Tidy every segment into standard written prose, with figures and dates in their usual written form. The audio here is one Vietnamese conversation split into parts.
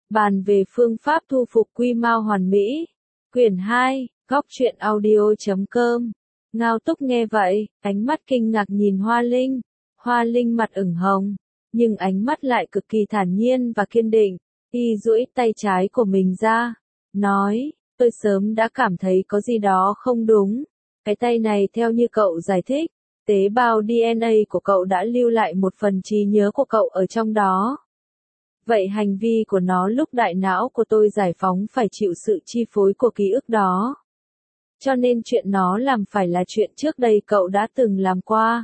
Bàn về phương pháp thu phục quy mao hoàn mỹ. Quyển 2, góc truyện audio.com. Ngao Túc nghe vậy, ánh mắt kinh ngạc nhìn Hoa Linh. Hoa Linh mặt ửng hồng, nhưng ánh mắt lại cực kỳ thản nhiên và kiên định. Y duỗi tay trái của mình ra, nói, tôi sớm đã cảm thấy có gì đó không đúng. Cái tay này theo như cậu giải thích, tế bào DNA của cậu đã lưu lại một phần trí nhớ của cậu ở trong đó. Vậy hành vi của nó lúc đại não của tôi giải phóng phải chịu sự chi phối của ký ức đó. Cho nên chuyện nó làm phải là chuyện trước đây cậu đã từng làm qua.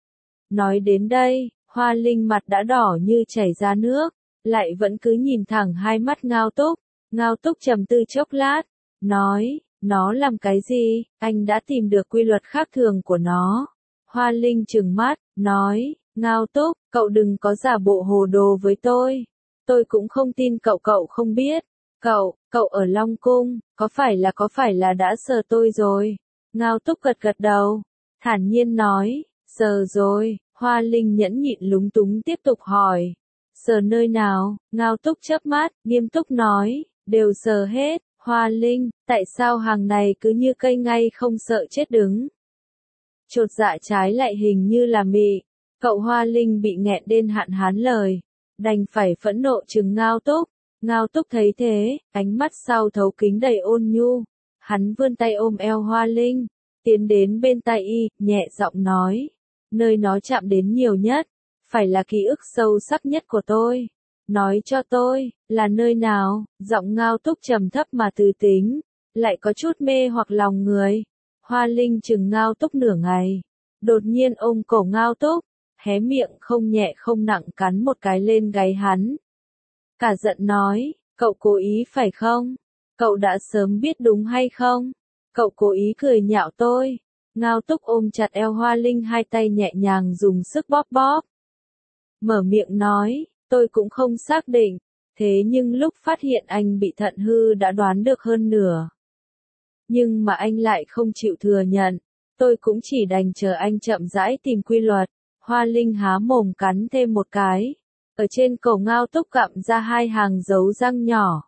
Nói đến đây, Hoa Linh mặt đã đỏ như chảy ra nước, lại vẫn cứ nhìn thẳng hai mắt Ngao Túc. Ngao Túc trầm tư chốc lát, nói, nó làm cái gì, anh đã tìm được quy luật khác thường của nó. Hoa Linh trừng mắt, nói, Ngao Túc, cậu đừng có giả bộ hồ đồ với tôi. Tôi cũng không tin cậu không biết. Cậu ở Long Cung, có phải là đã sờ tôi rồi? Ngao Túc gật gật đầu, thản nhiên nói, sờ rồi. Hoa Linh nhẫn nhịn lúng túng tiếp tục hỏi, sờ nơi nào? Ngao Túc chớp mắt, nghiêm túc nói, đều sờ hết. Hoa Linh, tại sao hàng này cứ như cây ngay không sợ chết đứng? Chột dạ trái lại hình như là mị. Cậu Hoa Linh bị nghẹn đến hạn hán lời, đành phải phẫn nộ trừng Ngao Túc. Ngao Túc thấy thế, ánh mắt sau thấu kính đầy ôn nhu. Hắn vươn tay ôm eo Hoa Linh, tiến đến bên tai y, nhẹ giọng nói, nơi nó chạm đến nhiều nhất, phải là ký ức sâu sắc nhất của tôi. Nói cho tôi, là nơi nào? Giọng Ngao Túc trầm thấp mà từ tính, lại có chút mê hoặc lòng người. Hoa Linh chừng Ngao Túc nửa ngày, đột nhiên ôm cổ Ngao Túc, hé miệng không nhẹ không nặng cắn một cái lên gáy hắn. Cả giận nói, cậu cố ý phải không? Cậu đã sớm biết đúng hay không? Cậu cố ý cười nhạo tôi. Ngao Túc ôm chặt eo Hoa Linh, hai tay nhẹ nhàng dùng sức bóp bóp. Mở miệng nói, tôi cũng không xác định, thế nhưng lúc phát hiện anh bị thận hư đã đoán được hơn nửa. Nhưng mà anh lại không chịu thừa nhận, tôi cũng chỉ đành chờ anh chậm rãi tìm quy luật. Hoa Linh há mồm cắn thêm một cái, ở trên cổ Ngao Túc gặm ra hai hàng dấu răng nhỏ.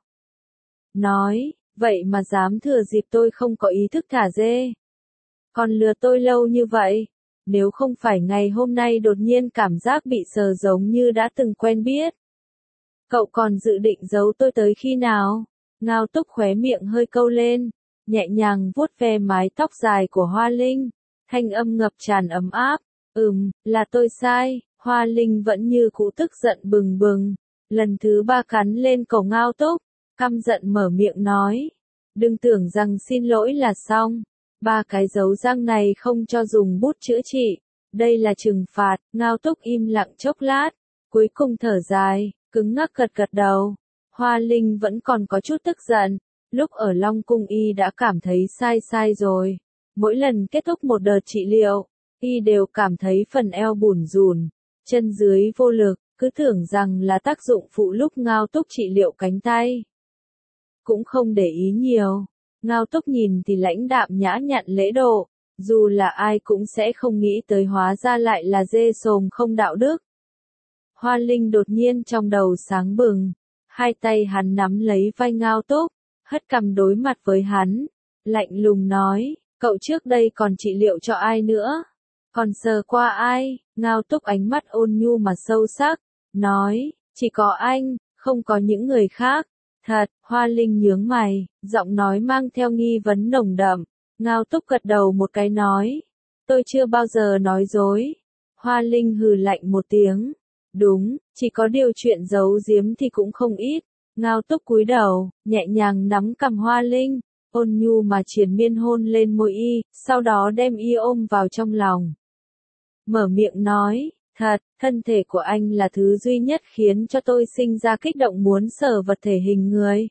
Nói, vậy mà dám thừa dịp tôi không có ý thức thả dê. Còn lừa tôi lâu như vậy, nếu không phải ngày hôm nay đột nhiên cảm giác bị sờ giống như đã từng quen biết. Cậu còn dự định giấu tôi tới khi nào? Ngao Túc khóe miệng hơi câu lên, nhẹ nhàng vuốt ve mái tóc dài của Hoa Linh, thanh âm ngập tràn ấm áp. Là tôi sai. Hoa Linh vẫn như cũ tức giận bừng bừng, lần thứ ba cắn lên cổ Ngao Túc, căm giận mở miệng nói, đừng tưởng rằng xin lỗi là xong, ba cái dấu răng này không cho dùng bút chữa trị, đây là trừng phạt. Ngao Túc im lặng chốc lát, cuối cùng thở dài, cứng ngắc gật gật đầu. Hoa Linh vẫn còn có chút tức giận, lúc ở Long Cung y đã cảm thấy sai rồi, mỗi lần kết thúc một đợt trị liệu, y đều cảm thấy phần eo bủn rủn, chân dưới vô lực, cứ tưởng rằng là tác dụng phụ lúc Ngao Túc trị liệu cánh tay. Cũng không để ý nhiều, Ngao Túc nhìn thì lãnh đạm nhã nhặn lễ độ, dù là ai cũng sẽ không nghĩ tới hóa ra lại là dê sồm không đạo đức. Hoa Linh đột nhiên trong đầu sáng bừng, hai tay hắn nắm lấy vai Ngao Túc, hất cằm đối mặt với hắn, lạnh lùng nói, cậu trước đây còn trị liệu cho ai nữa? Còn sờ qua ai? Ngao Túc ánh mắt ôn nhu mà sâu sắc, nói, chỉ có anh, không có những người khác. Thật. Hoa Linh nhướng mày, giọng nói mang theo nghi vấn nồng đậm. Ngao Túc gật đầu một cái nói, tôi chưa bao giờ nói dối. Hoa Linh hừ lạnh một tiếng, đúng, chỉ có điều chuyện giấu giếm thì cũng không ít. Ngao Túc cúi đầu, nhẹ nhàng nắm cằm Hoa Linh, ôn nhu mà triền miên hôn lên môi y, sau đó đem y ôm vào trong lòng. Mở miệng nói, thật, thân thể của anh là thứ duy nhất khiến cho tôi sinh ra kích động muốn sờ vật thể hình người.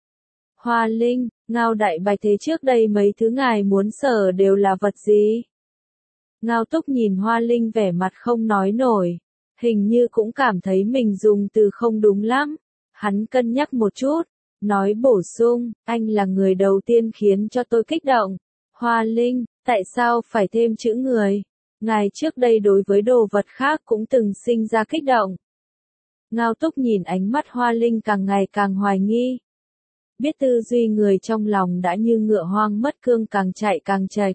Hoa Linh, Ngao Đại Bạch, thế trước đây mấy thứ ngài muốn sờ đều là vật gì? Ngao Túc nhìn Hoa Linh vẻ mặt không nói nổi, hình như cũng cảm thấy mình dùng từ không đúng lắm. Hắn cân nhắc một chút, nói bổ sung, anh là người đầu tiên khiến cho tôi kích động. Hoa Linh, tại sao phải thêm chữ người? Ngài trước đây đối với đồ vật khác cũng từng sinh ra kích động. Ngao Túc nhìn ánh mắt Hoa Linh càng ngày càng hoài nghi. Biết tư duy người trong lòng đã như ngựa hoang mất cương càng chạy càng chệch.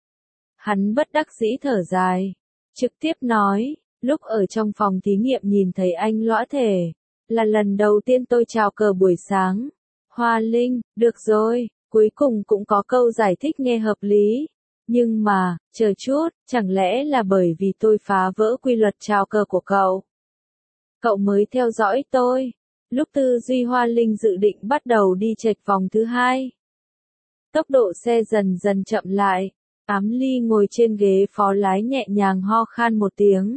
Hắn bất đắc dĩ thở dài, trực tiếp nói, lúc ở trong phòng thí nghiệm nhìn thấy anh lõa thể, là lần đầu tiên tôi chào cờ buổi sáng. Hoa Linh, được rồi, cuối cùng cũng có câu giải thích nghe hợp lý. Nhưng mà, chờ chút, chẳng lẽ là bởi vì tôi phá vỡ quy luật chào cờ của cậu? Cậu mới theo dõi tôi. Lúc tư duy Hoa Linh dự định bắt đầu đi chệch vòng thứ hai. Tốc độ xe dần dần chậm lại. Ám Ly ngồi trên ghế phó lái nhẹ nhàng ho khan một tiếng.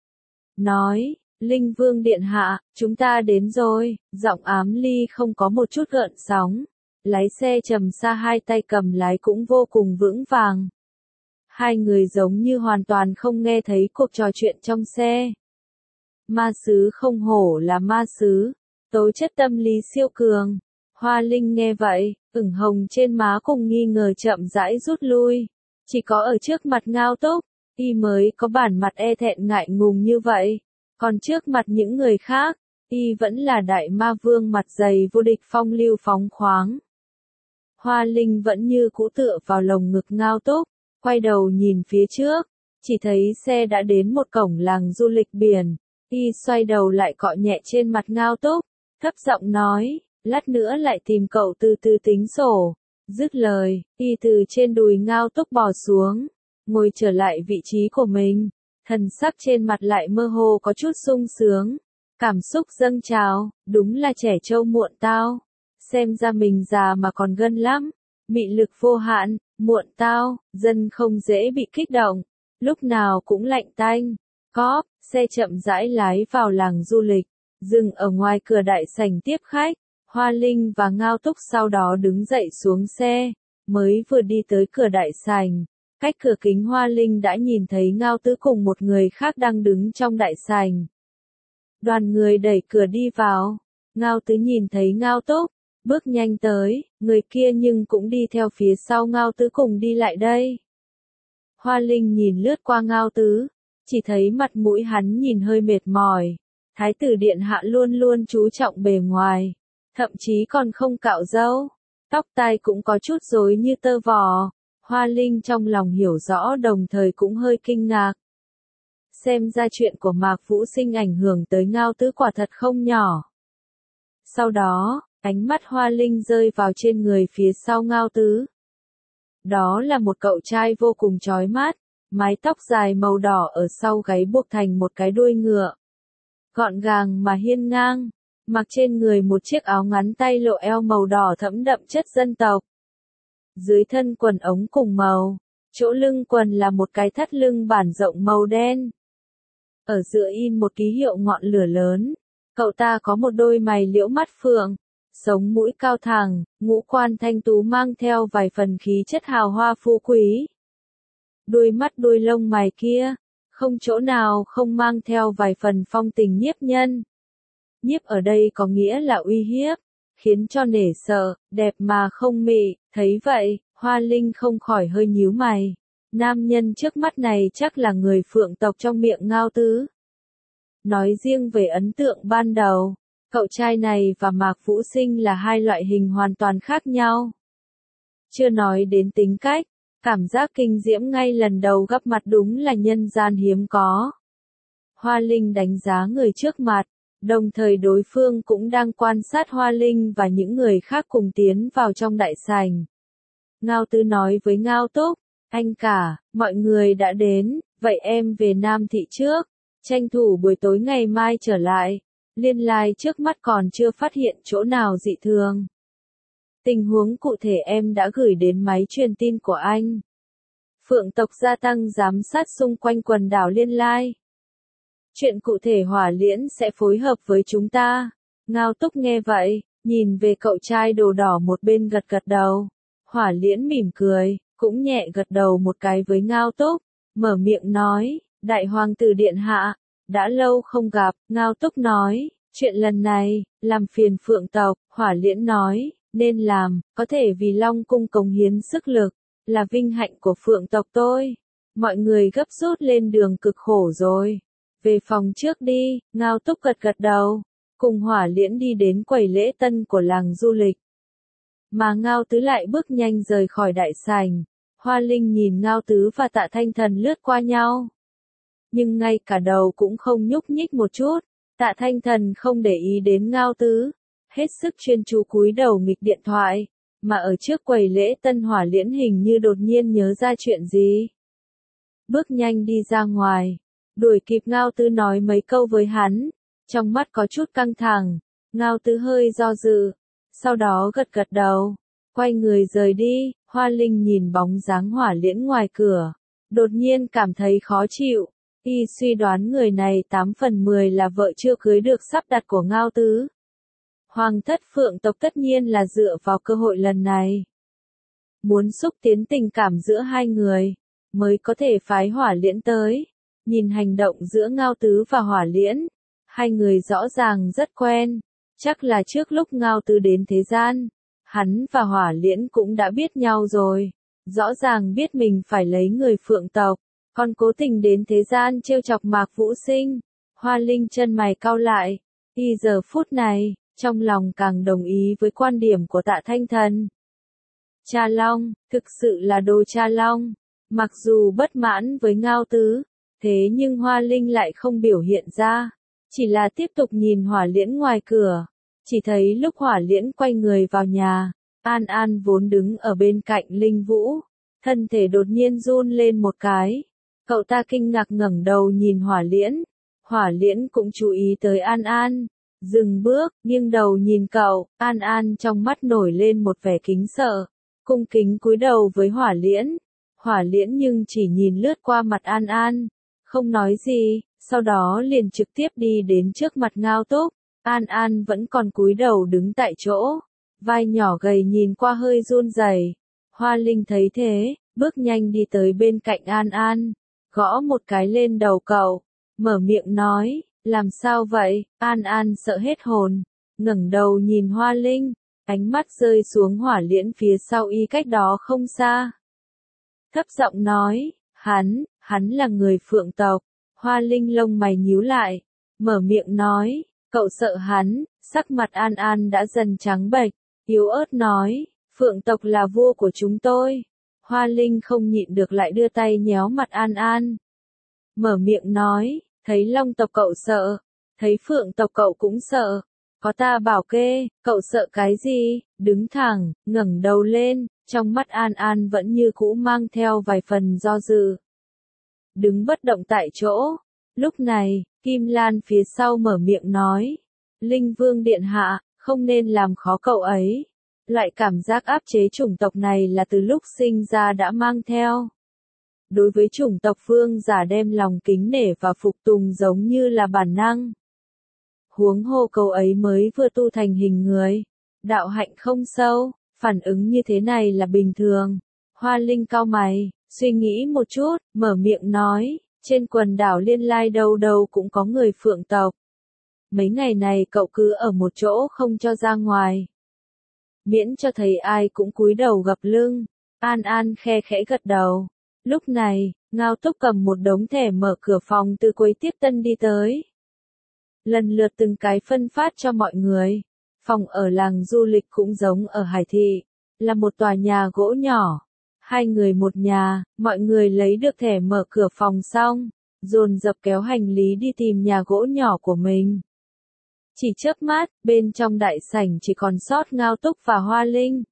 Nói, Linh Vương điện hạ, chúng ta đến rồi. Giọng Ám Ly không có một chút gợn sóng. Lái xe trầm xa, hai tay cầm lái cũng vô cùng vững vàng. Hai người giống như hoàn toàn không nghe thấy cuộc trò chuyện trong xe. Ma sứ không hổ là ma sứ, tố chất tâm lý siêu cường. Hoa Linh nghe vậy, ửng hồng trên má cùng nghi ngờ chậm rãi rút lui. Chỉ có ở trước mặt Ngao Túc, y mới có bản mặt e thẹn ngại ngùng như vậy. Còn trước mặt những người khác, y vẫn là đại ma vương mặt dày vô địch phong lưu phóng khoáng. Hoa Linh vẫn như cũ tựa vào lồng ngực Ngao Túc, quay đầu nhìn phía trước, chỉ thấy xe đã đến một cổng làng du lịch biển. Y xoay đầu lại cọ nhẹ trên mặt Ngao Túc, thấp giọng nói, lát nữa lại tìm cậu từ từ tính sổ. Dứt lời, y từ trên đùi Ngao Túc bò xuống, ngồi trở lại vị trí của mình, thần sắc trên mặt lại mơ hồ có chút sung sướng, cảm xúc dâng trào, đúng là trẻ trâu muộn tao, xem ra mình già mà còn gân lắm, mị lực vô hạn, muộn tao, dân không dễ bị kích động, lúc nào cũng lạnh tanh. Cóp, xe chậm rãi lái vào làng du lịch, dừng ở ngoài cửa đại sảnh tiếp khách. Hoa Linh và Ngao Túc sau đó đứng dậy xuống xe, mới vừa đi tới cửa đại sảnh. Cách cửa kính Hoa Linh đã nhìn thấy Ngao Tứ cùng một người khác đang đứng trong đại sảnh. Đoàn người đẩy cửa đi vào, Ngao Tứ nhìn thấy Ngao Túc, bước nhanh tới, người kia nhưng cũng đi theo phía sau Ngao Tứ cùng đi lại đây. Hoa Linh nhìn lướt qua Ngao Tứ, chỉ thấy mặt mũi hắn nhìn hơi mệt mỏi. Thái tử điện hạ luôn luôn chú trọng bề ngoài, thậm chí còn không cạo râu, tóc tai cũng có chút rối như tơ vò. Hoa Linh trong lòng hiểu rõ đồng thời cũng hơi kinh ngạc. Xem ra chuyện của Mạc Vũ Sinh ảnh hưởng tới Ngao Tứ quả thật không nhỏ. Sau đó, ánh mắt Hoa Linh rơi vào trên người phía sau Ngao Tứ. Đó là một cậu trai vô cùng chói mắt, mái tóc dài màu đỏ ở sau gáy buộc thành một cái đuôi ngựa. Gọn gàng mà hiên ngang, mặc trên người một chiếc áo ngắn tay lộ eo màu đỏ thẫm đậm chất dân tộc. Dưới thân quần ống cùng màu, chỗ lưng quần là một cái thắt lưng bản rộng màu đen. Ở giữa in một ký hiệu ngọn lửa lớn, cậu ta có một đôi mày liễu mắt phượng, sống mũi cao thẳng, ngũ quan thanh tú mang theo vài phần khí chất hào hoa phú quý. Đôi mắt đôi lông mày kia, không chỗ nào không mang theo vài phần phong tình nhiếp nhân. Nhiếp ở đây có nghĩa là uy hiếp, khiến cho nể sợ, đẹp mà không mị, thấy vậy, Hoa Linh không khỏi hơi nhíu mày. Nam nhân trước mắt này chắc là người Phượng tộc trong miệng Ngao Tứ. Nói riêng về ấn tượng ban đầu, cậu trai này và Mạc Vũ Sinh là hai loại hình hoàn toàn khác nhau. Chưa nói đến tính cách, cảm giác kinh diễm ngay lần đầu gặp mặt đúng là nhân gian hiếm có. Hoa Linh đánh giá người trước mặt, đồng thời đối phương cũng đang quan sát Hoa Linh và những người khác cùng tiến vào trong đại sảnh. Ngao Tứ nói với Ngao Túc, anh cả, mọi người đã đến, vậy em về Nam Thị trước, tranh thủ buổi tối ngày mai trở lại. Liên lai trước mắt còn chưa phát hiện chỗ nào dị thường. Tình huống cụ thể em đã gửi đến máy truyền tin của anh. Phượng tộc gia tăng giám sát xung quanh quần đảo Liên Lai. Chuyện cụ thể Hỏa Liễn sẽ phối hợp với chúng ta. Ngao Túc nghe vậy, nhìn về cậu trai đồ đỏ một bên gật gật đầu. Hỏa Liễn mỉm cười, cũng nhẹ gật đầu một cái với Ngao Túc, mở miệng nói, Đại Hoàng tử điện hạ, đã lâu không gặp. Ngao Túc nói, chuyện lần này, làm phiền Phượng tộc. Hỏa Liễn nói, nên làm, có thể vì Long cung cống hiến sức lực, là vinh hạnh của Phượng tộc tôi. Mọi người gấp rút lên đường cực khổ rồi. Về phòng trước đi, Ngao Túc gật gật đầu, cùng Hỏa Liễn đi đến quầy lễ tân của làng du lịch. Mà Ngao Tứ lại bước nhanh rời khỏi đại sảnh. Hoa Linh nhìn Ngao Tứ và Tạ Thanh Thần lướt qua nhau. Nhưng ngay cả đầu cũng không nhúc nhích một chút. Tạ Thanh Thần không để ý đến Ngao Tứ, hết sức chuyên chú cúi đầu nghịch điện thoại, mà ở trước quầy lễ tân Hỏa Liễn hình như đột nhiên nhớ ra chuyện gì. Bước nhanh đi ra ngoài, đuổi kịp Ngao Tứ nói mấy câu với hắn, trong mắt có chút căng thẳng. Ngao Tứ hơi do dự, sau đó gật gật đầu, quay người rời đi. Hoa Linh nhìn bóng dáng Hỏa Liễn ngoài cửa, đột nhiên cảm thấy khó chịu. Y suy đoán người này 8 phần 10 là vợ chưa cưới được sắp đặt của Ngao Tứ. Hoàng thất Phượng tộc tất nhiên là dựa vào cơ hội lần này, muốn xúc tiến tình cảm giữa hai người, mới có thể phái Hỏa Liễn tới. Nhìn hành động giữa Ngao Tứ và Hỏa Liễn, hai người rõ ràng rất quen, chắc là trước lúc Ngao Tứ đến thế gian, hắn và Hỏa Liễn cũng đã biết nhau rồi, rõ ràng biết mình phải lấy người Phượng tộc, còn cố tình đến thế gian trêu chọc Mạc Vũ Sinh. Hoa Linh chân mày cau lại, y giờ phút này, trong lòng càng đồng ý với quan điểm của Tạ Thanh Thần. Cha Long, thực sự là đồ cha Long, mặc dù bất mãn với Ngao Tứ, thế nhưng Hoa Linh lại không biểu hiện ra, chỉ là tiếp tục nhìn Hỏa Liễn ngoài cửa. Chỉ thấy lúc Hỏa Liễn quay người vào nhà, An An vốn đứng ở bên cạnh Linh Vũ, thân thể đột nhiên run lên một cái. Cậu ta kinh ngạc ngẩng đầu nhìn Hỏa Liễn. Hỏa Liễn cũng chú ý tới An An, dừng bước, nghiêng đầu nhìn cậu. An An trong mắt nổi lên một vẻ kính sợ, cung kính cúi đầu với Hỏa Liễn. Hỏa Liễn nhưng chỉ nhìn lướt qua mặt An An, không nói gì, sau đó liền trực tiếp đi đến trước mặt Ngao Túc. An An vẫn còn cúi đầu đứng tại chỗ, vai nhỏ gầy nhìn qua hơi run rẩy. Hoa Linh thấy thế, bước nhanh đi tới bên cạnh An An, gõ một cái lên đầu cậu, mở miệng nói, làm sao vậy? An An sợ hết hồn, ngẩng đầu nhìn Hoa Linh, ánh mắt rơi xuống Hỏa Liễn phía sau y cách đó không xa. Thấp giọng nói, hắn là người Phượng tộc. Hoa Linh lông mày nhíu lại, mở miệng nói, cậu sợ hắn. Sắc mặt An An đã dần trắng bệch, yếu ớt nói, Phượng tộc là vua của chúng tôi. Hoa Linh không nhịn được lại đưa tay nhéo mặt An An, mở miệng nói, thấy Long tộc cậu sợ, thấy Phượng tộc cậu cũng sợ, có ta bảo kê, cậu sợ cái gì? Đứng thẳng, ngẩng đầu lên, trong mắt An An vẫn như cũ mang theo vài phần do dự. Đứng bất động tại chỗ. Lúc này, Kim Lan phía sau mở miệng nói, Linh Vương điện hạ, không nên làm khó cậu ấy. Loại cảm giác áp chế chủng tộc này là từ lúc sinh ra đã mang theo. Đối với chủng tộc vương giả đem lòng kính nể và phục tùng giống như là bản năng. Huống hồ cậu ấy mới vừa tu thành hình người, đạo hạnh không sâu, phản ứng như thế này là bình thường. Hoa Linh cau mày, suy nghĩ một chút, mở miệng nói, trên quần đảo Liên Lai đâu đâu cũng có người Phượng tộc. Mấy ngày này cậu cứ ở một chỗ không cho ra ngoài, miễn cho thấy ai cũng cúi đầu gập lưng. An An khe khẽ gật đầu. Lúc này, Ngao Túc cầm một đống thẻ mở cửa phòng từ quầy tiếp tân đi tới. Lần lượt từng cái phân phát cho mọi người. Phòng ở làng du lịch cũng giống ở Hải Thị, là một tòa nhà gỗ nhỏ. Hai người một nhà, mọi người lấy được thẻ mở cửa phòng xong, dồn dập kéo hành lý đi tìm nhà gỗ nhỏ của mình. Chỉ chớp mắt, bên trong đại sảnh chỉ còn sót Ngao Túc và Hoa Linh.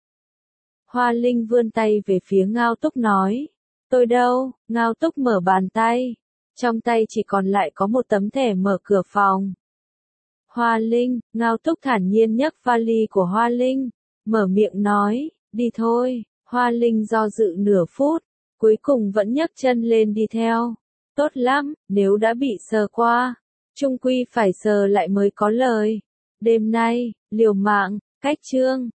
Hoa Linh vươn tay về phía Ngao Túc nói, tôi đâu? Ngao Túc mở bàn tay, trong tay chỉ còn lại có một tấm thẻ mở cửa phòng. Hoa Linh, Ngao Túc thản nhiên nhấc vali của Hoa Linh, mở miệng nói, đi thôi. Hoa Linh do dự nửa phút, cuối cùng vẫn nhấc chân lên đi theo. Tốt lắm, nếu đã bị sờ qua, chung quy phải sờ lại mới có lời. Đêm nay, liều mạng, cách chương.